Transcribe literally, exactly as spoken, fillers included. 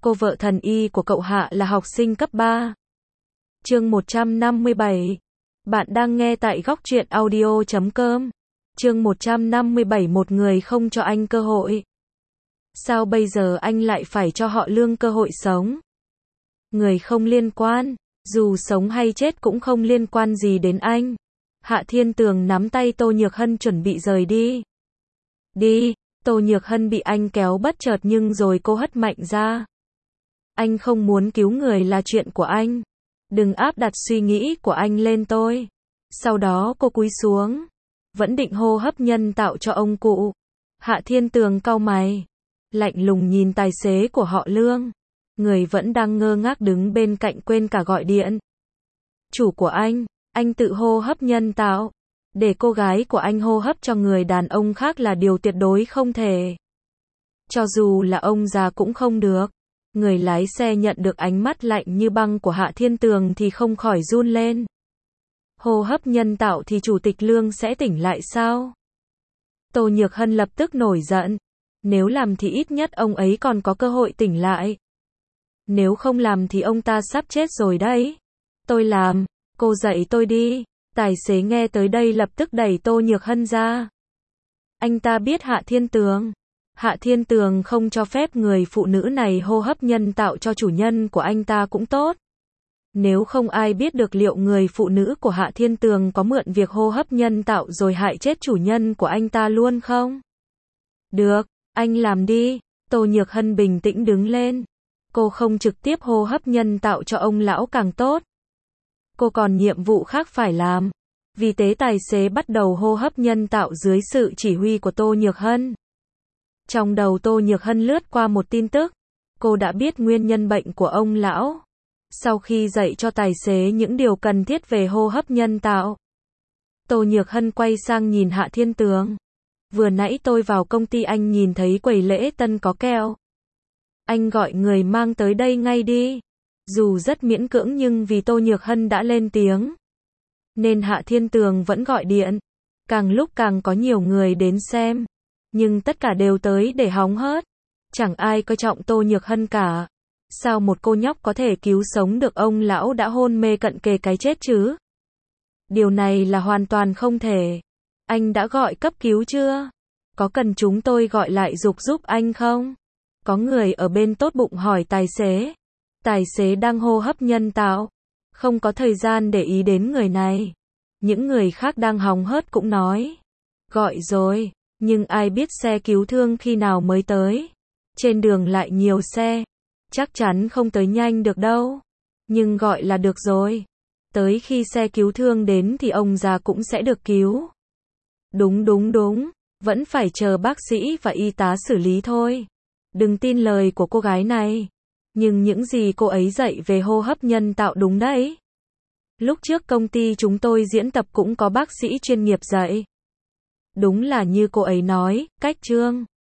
Cô vợ thần y của cậu Hạ là học sinh cấp ba. Chương một trăm năm mươi bảy. Bạn đang nghe tại góc truyện audio chấm com. Chương một trăm năm mươi bảy. Một người không cho anh cơ hội. Sao bây giờ anh lại phải cho họ Lương cơ hội sống? Người không liên quan, dù sống hay chết cũng không liên quan gì đến anh. Hạ Thiên Tường nắm tay Tô Nhược Hân chuẩn bị rời đi. Đi, Tô Nhược Hân bị anh kéo bất chợt nhưng rồi cô hất mạnh ra. Anh không muốn cứu người là chuyện của anh. Đừng áp đặt suy nghĩ của anh lên tôi. Sau đó cô cúi xuống, vẫn định hô hấp nhân tạo cho ông cụ. Hạ Thiên Tường cau mày, lạnh lùng nhìn tài xế của họ Lương. Người vẫn đang ngơ ngác đứng bên cạnh quên cả gọi điện. Chủ của anh, anh tự hô hấp nhân tạo. Để cô gái của anh hô hấp cho người đàn ông khác là điều tuyệt đối không thể. Cho dù là ông già cũng không được. Người lái xe nhận được ánh mắt lạnh như băng của Hạ Thiên Tường thì không khỏi run lên. Hô hấp nhân tạo thì chủ tịch Lương sẽ tỉnh lại sao? Tô Nhược Hân lập tức nổi giận. Nếu làm thì ít nhất ông ấy còn có cơ hội tỉnh lại. Nếu không làm thì ông ta sắp chết rồi đấy. Tôi làm, cô dạy tôi đi. Tài xế nghe tới đây lập tức đẩy Tô Nhược Hân ra. Anh ta biết Hạ Thiên Tường. Hạ Thiên Tường không cho phép người phụ nữ này hô hấp nhân tạo cho chủ nhân của anh ta cũng tốt. Nếu không ai biết được liệu người phụ nữ của Hạ Thiên Tường có mượn việc hô hấp nhân tạo rồi hại chết chủ nhân của anh ta luôn không? Được, anh làm đi. Tô Nhược Hân bình tĩnh đứng lên. Cô không trực tiếp hô hấp nhân tạo cho ông lão càng tốt. Cô còn nhiệm vụ khác phải làm. Vì thế tài xế bắt đầu hô hấp nhân tạo dưới sự chỉ huy của Tô Nhược Hân. Trong đầu Tô Nhược Hân lướt qua một tin tức. Cô đã biết nguyên nhân bệnh của ông lão. Sau khi dạy cho tài xế những điều cần thiết về hô hấp nhân tạo, Tô Nhược Hân quay sang nhìn Hạ Thiên Tường. Vừa nãy tôi vào công ty anh nhìn thấy quầy lễ tân có keo. Anh gọi người mang tới đây ngay đi. Dù rất miễn cưỡng nhưng vì Tô Nhược Hân đã lên tiếng, nên Hạ Thiên Tường vẫn gọi điện. Càng lúc càng có nhiều người đến xem. Nhưng tất cả đều tới để hóng hớt. Chẳng ai coi trọng Tô Nhược Hân cả. Sao một cô nhóc có thể cứu sống được ông lão đã hôn mê cận kề cái chết chứ? Điều này là hoàn toàn không thể. Anh đã gọi cấp cứu chưa? Có cần chúng tôi gọi lại giục giúp anh không? Có người ở bên tốt bụng hỏi tài xế. Tài xế đang hô hấp nhân tạo. Không có thời gian để ý đến người này. Những người khác đang hóng hớt cũng nói. Gọi rồi, nhưng ai biết xe cứu thương khi nào mới tới. Trên đường lại nhiều xe. Chắc chắn không tới nhanh được đâu. Nhưng gọi là được rồi. Tới khi xe cứu thương đến thì ông già cũng sẽ được cứu. Đúng đúng đúng. Vẫn phải chờ bác sĩ và y tá xử lý thôi. Đừng tin lời của cô gái này. Nhưng những gì cô ấy dạy về hô hấp nhân tạo đúng đấy. Lúc trước công ty chúng tôi diễn tập cũng có bác sĩ chuyên nghiệp dạy. Đúng là như cô ấy nói, cách chương.